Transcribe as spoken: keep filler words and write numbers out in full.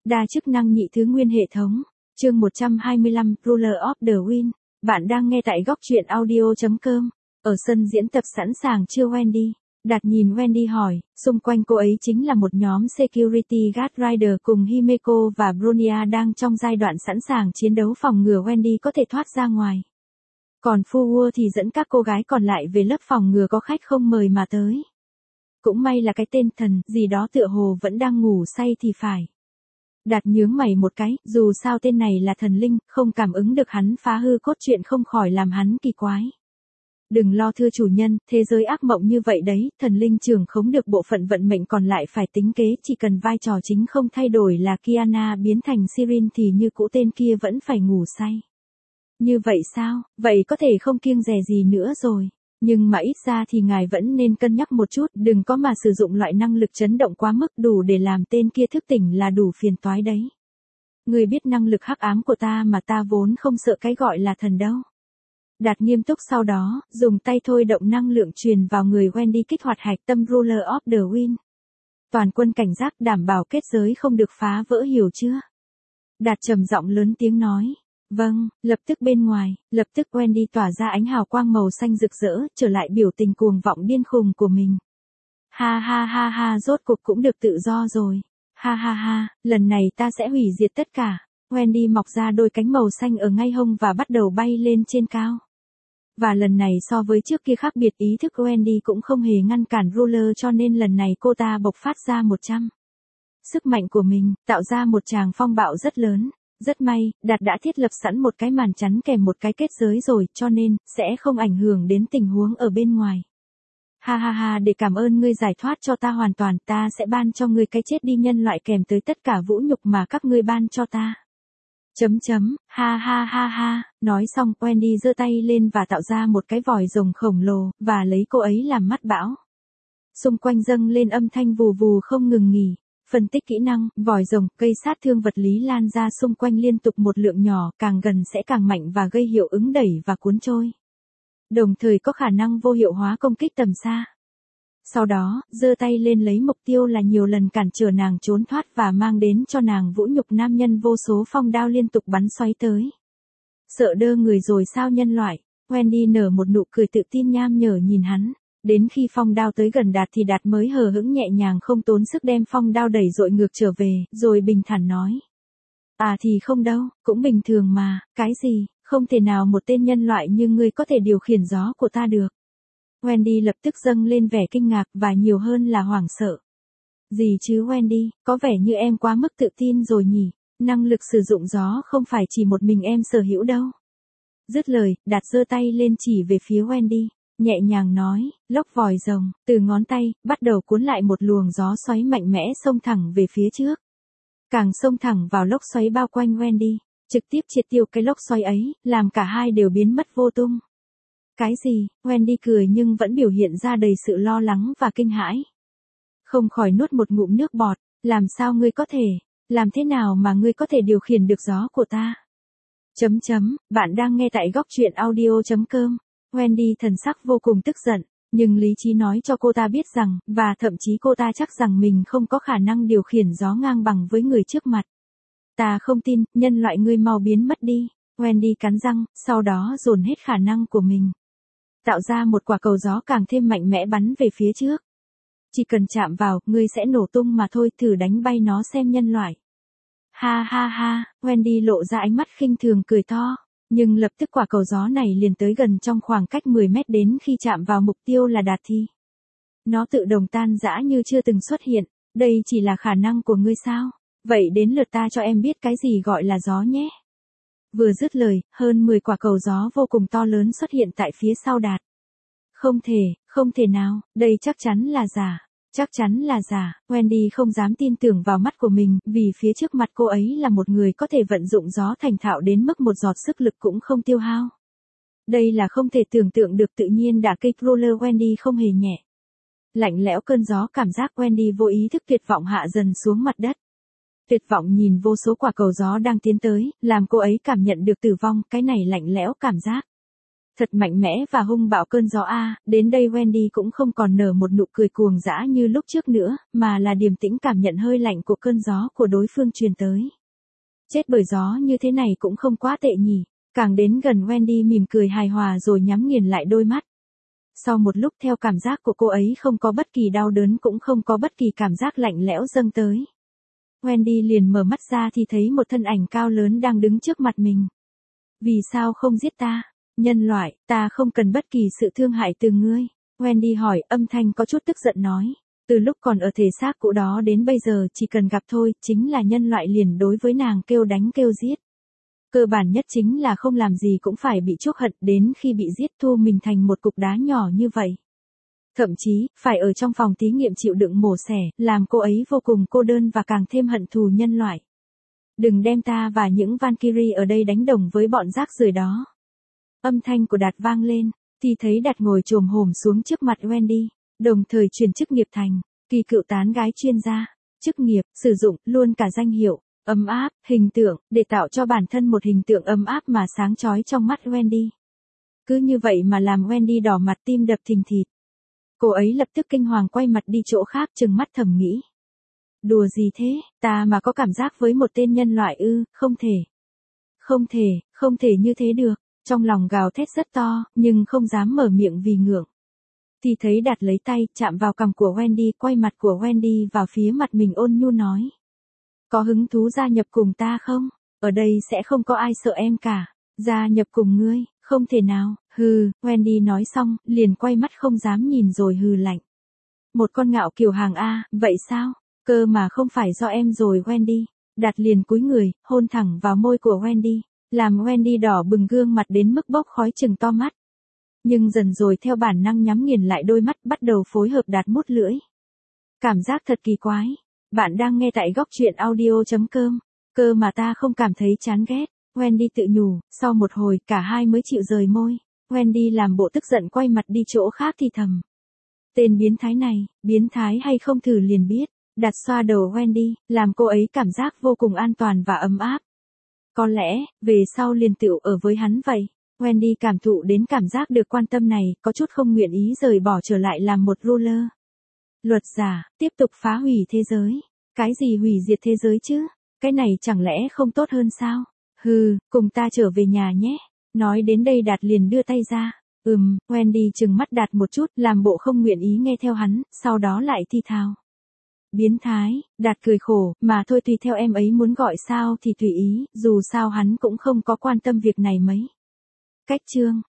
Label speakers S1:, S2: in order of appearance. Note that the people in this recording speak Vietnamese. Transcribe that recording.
S1: Đa chức năng nhị thứ nguyên hệ thống. Chương một trăm hai mươi lăm, Ruler of the Wind. Bạn đang nghe tại góc truyện audio chấm com. Ở sân diễn tập sẵn sàng chưa Wendy? Đạt nhìn Wendy hỏi, xung quanh cô ấy chính là một nhóm Security Guard Rider cùng Himeko và Bronya đang trong giai đoạn sẵn sàng chiến đấu phòng ngừa Wendy có thể thoát ra ngoài. Còn Fuwa thì dẫn các cô gái còn lại về lớp phòng ngừa có khách không mời mà tới. Cũng may là cái tên thần gì đó tựa hồ vẫn đang ngủ say thì phải. Đạt nhướng mày một cái, dù sao tên này là thần linh, không cảm ứng được hắn phá hư cốt truyện không khỏi làm hắn kỳ quái. Đừng lo thưa chủ nhân, thế giới ác mộng như vậy đấy, thần linh trưởng khống được bộ phận vận mệnh còn lại phải tính kế, chỉ cần vai trò chính không thay đổi là Kiana biến thành Sirin thì như cũ tên kia vẫn phải ngủ say. Như vậy sao, vậy có thể không kiêng dè gì nữa rồi. Nhưng mà ít ra thì ngài vẫn nên cân nhắc một chút, đừng có mà sử dụng loại năng lực chấn động quá mức đủ để làm tên kia thức tỉnh là đủ phiền toái đấy. Người biết năng lực hắc ám của ta mà ta vốn không sợ cái gọi là thần đâu. Đạt nghiêm túc sau đó, dùng tay thôi động năng lượng truyền vào người Wendy kích hoạt hạch tâm Ruler of the Wind. Toàn quân cảnh giác đảm bảo kết giới không được phá vỡ hiểu chưa? Đạt trầm giọng lớn tiếng nói. Vâng, lập tức bên ngoài, lập tức Wendy tỏa ra ánh hào quang màu xanh rực rỡ, trở lại biểu tình cuồng vọng điên khùng của mình. Ha ha ha ha, rốt cuộc cũng được tự do rồi. Ha ha ha, lần này ta sẽ hủy diệt tất cả. Wendy mọc ra đôi cánh màu xanh ở ngay hông và bắt đầu bay lên trên cao. Và lần này so với trước kia khác biệt, ý thức Wendy cũng không hề ngăn cản Ruler cho nên lần này cô ta bộc phát ra một trăm. Sức mạnh của mình, tạo ra một tràng phong bạo rất lớn. Rất may, Đạt đã thiết lập sẵn một cái màn chắn kèm một cái kết giới rồi, cho nên, sẽ không ảnh hưởng đến tình huống ở bên ngoài. Ha ha ha, để cảm ơn ngươi giải thoát cho ta hoàn toàn, ta sẽ ban cho ngươi cái chết đi nhân loại kèm tới tất cả vũ nhục mà các ngươi ban cho ta. Chấm chấm, ha ha ha ha, nói xong Wendy giơ tay lên và tạo ra một cái vòi rồng khổng lồ, và lấy cô ấy làm mắt bão. Xung quanh dâng lên âm thanh vù vù không ngừng nghỉ. Phân tích kỹ năng, vòi rồng, gây sát thương vật lý lan ra xung quanh liên tục một lượng nhỏ, càng gần sẽ càng mạnh và gây hiệu ứng đẩy và cuốn trôi. Đồng thời có khả năng vô hiệu hóa công kích tầm xa. Sau đó, giơ tay lên lấy mục tiêu là nhiều lần cản trở nàng trốn thoát và mang đến cho nàng vũ nhục nam nhân vô số phong đao liên tục bắn xoáy tới. Sợ đơ người rồi sao nhân loại? Wendy nở một nụ cười tự tin nham nhở nhìn hắn. Đến khi phong đao tới gần Đạt thì Đạt mới hờ hững nhẹ nhàng không tốn sức đem phong đao đẩy dội ngược trở về, rồi bình thản nói. À thì không đâu, cũng bình thường mà, cái gì, không thể nào một tên nhân loại như ngươi có thể điều khiển gió của ta được. Wendy lập tức dâng lên vẻ kinh ngạc và nhiều hơn là hoảng sợ. Gì chứ Wendy, có vẻ như em quá mức tự tin rồi nhỉ, năng lực sử dụng gió không phải chỉ một mình em sở hữu đâu. Dứt lời, Đạt giơ tay lên chỉ về phía Wendy. Nhẹ nhàng nói, lốc vòi rồng, từ ngón tay, bắt đầu cuốn lại một luồng gió xoáy mạnh mẽ xông thẳng về phía trước. Càng xông thẳng vào lốc xoáy bao quanh Wendy, trực tiếp triệt tiêu cái lốc xoáy ấy, làm cả hai đều biến mất vô tung. Cái gì, Wendy cười nhưng vẫn biểu hiện ra đầy sự lo lắng và kinh hãi. Không khỏi nuốt một ngụm nước bọt, làm sao ngươi có thể, làm thế nào mà ngươi có thể điều khiển được gió của ta? Chấm chấm, bạn đang nghe tại góc truyện audio chấm com. Wendy thần sắc vô cùng tức giận, nhưng lý trí nói cho cô ta biết rằng, và thậm chí cô ta chắc rằng mình không có khả năng điều khiển gió ngang bằng với người trước mặt. Ta không tin, nhân loại ngươi mau biến mất đi. Wendy cắn răng, sau đó dồn hết khả năng của mình. Tạo ra một quả cầu gió càng thêm mạnh mẽ bắn về phía trước. Chỉ cần chạm vào, ngươi sẽ nổ tung mà thôi, thử đánh bay nó xem nhân loại. Ha ha ha, Wendy lộ ra ánh mắt khinh thường cười to. Nhưng lập tức quả cầu gió này liền tới gần trong khoảng cách mười mét đến khi chạm vào mục tiêu là Đạt thì. Nó tự động tan rã như chưa từng xuất hiện, đây chỉ là khả năng của ngươi sao? Vậy đến lượt ta cho em biết cái gì gọi là gió nhé. Vừa dứt lời, hơn mười quả cầu gió vô cùng to lớn xuất hiện tại phía sau Đạt. Không thể, không thể nào, đây chắc chắn là giả. Chắc chắn là giả, Wendy không dám tin tưởng vào mắt của mình, vì phía trước mặt cô ấy là một người có thể vận dụng gió thành thạo đến mức một giọt sức lực cũng không tiêu hao. Đây là không thể tưởng tượng được, tự nhiên đả kích Ruler Wendy không hề nhẹ. Lạnh lẽo cơn gió, cảm giác Wendy vô ý thức tuyệt vọng hạ dần xuống mặt đất. Tuyệt vọng nhìn vô số quả cầu gió đang tiến tới, làm cô ấy cảm nhận được tử vong, cái này lạnh lẽo cảm giác. Thật mạnh mẽ và hung bạo cơn gió a, đến đây Wendy cũng không còn nở một nụ cười cuồng dã như lúc trước nữa, mà là điềm tĩnh cảm nhận hơi lạnh của cơn gió của đối phương truyền tới. Chết bởi gió như thế này cũng không quá tệ nhỉ. Càng đến gần Wendy mỉm cười hài hòa rồi nhắm nghiền lại đôi mắt. Sau một lúc theo cảm giác của cô ấy không có bất kỳ đau đớn cũng không có bất kỳ cảm giác lạnh lẽo dâng tới. Wendy liền mở mắt ra thì thấy một thân ảnh cao lớn đang đứng trước mặt mình. Vì sao không giết ta? Nhân loại, ta không cần bất kỳ sự thương hại từ ngươi. Wendy hỏi, âm thanh có chút tức giận nói. Từ lúc còn ở thể xác cũ đó đến bây giờ chỉ cần gặp thôi, chính là nhân loại liền đối với nàng kêu đánh kêu giết. Cơ bản nhất chính là không làm gì cũng phải bị chuốc hận, đến khi bị giết thu mình thành một cục đá nhỏ như vậy. Thậm chí, phải ở trong phòng thí nghiệm chịu đựng mổ xẻ, làm cô ấy vô cùng cô đơn và càng thêm hận thù nhân loại. Đừng đem ta và những Valkyrie ở đây đánh đồng với bọn rác rưởi đó. Âm thanh của Đạt vang lên, thì thấy Đạt ngồi chồm hổm xuống trước mặt Wendy, đồng thời chuyển chức nghiệp thành kỳ cựu tán gái chuyên gia. Chức nghiệp, sử dụng luôn cả danh hiệu, ấm áp, hình tượng, để tạo cho bản thân một hình tượng ấm áp mà sáng chói trong mắt Wendy. Cứ như vậy mà làm Wendy đỏ mặt tim đập thình thịch. Cô ấy lập tức kinh hoàng quay mặt đi chỗ khác trừng mắt thầm nghĩ. Đùa gì thế, ta mà có cảm giác với một tên nhân loại ư, không thể. Không thể, không thể như thế được. Trong lòng gào thét rất to, nhưng không dám mở miệng vì ngượng. Thì thấy Đạt lấy tay, chạm vào cằm của Wendy, quay mặt của Wendy vào phía mặt mình ôn nhu nói. Có hứng thú gia nhập cùng ta không? Ở đây sẽ không có ai sợ em cả. Gia nhập cùng ngươi, không thể nào, hừ, Wendy nói xong, liền quay mắt không dám nhìn rồi hừ lạnh. Một con ngạo kiều hàng A, vậy sao? Cơ mà không phải do em rồi Wendy. Đạt liền cúi người, hôn thẳng vào môi của Wendy. Làm Wendy đỏ bừng gương mặt đến mức bốc khói chừng to mắt. Nhưng dần rồi theo bản năng nhắm nghiền lại đôi mắt bắt đầu phối hợp Đạt mút lưỡi. Cảm giác thật kỳ quái. Bạn đang nghe tại góc truyện audio chấm com. Cơ mà ta không cảm thấy chán ghét. Wendy tự nhủ, sau một hồi cả hai mới chịu rời môi. Wendy làm bộ tức giận quay mặt đi chỗ khác thì thầm. Tên biến thái này, biến thái hay không thử liền biết. Đạt xoa đầu Wendy, làm cô ấy cảm giác vô cùng an toàn và ấm áp. Có lẽ, về sau liền tựu ở với hắn vậy. Wendy cảm thụ đến cảm giác được quan tâm này, có chút không nguyện ý rời bỏ trở lại làm một ruler. Luật giả, tiếp tục phá hủy thế giới. Cái gì hủy diệt thế giới chứ? Cái này chẳng lẽ không tốt hơn sao? Hừ, cùng ta trở về nhà nhé. Nói đến đây Đạt liền đưa tay ra. Ừm, Wendy trừng mắt Đạt một chút, làm bộ không nguyện ý nghe theo hắn, sau đó lại thi thào. Biến thái, Đạt cười khổ, mà thôi tùy theo em ấy muốn gọi sao thì tùy ý, dù sao hắn cũng không có quan tâm việc này mấy. Cách chương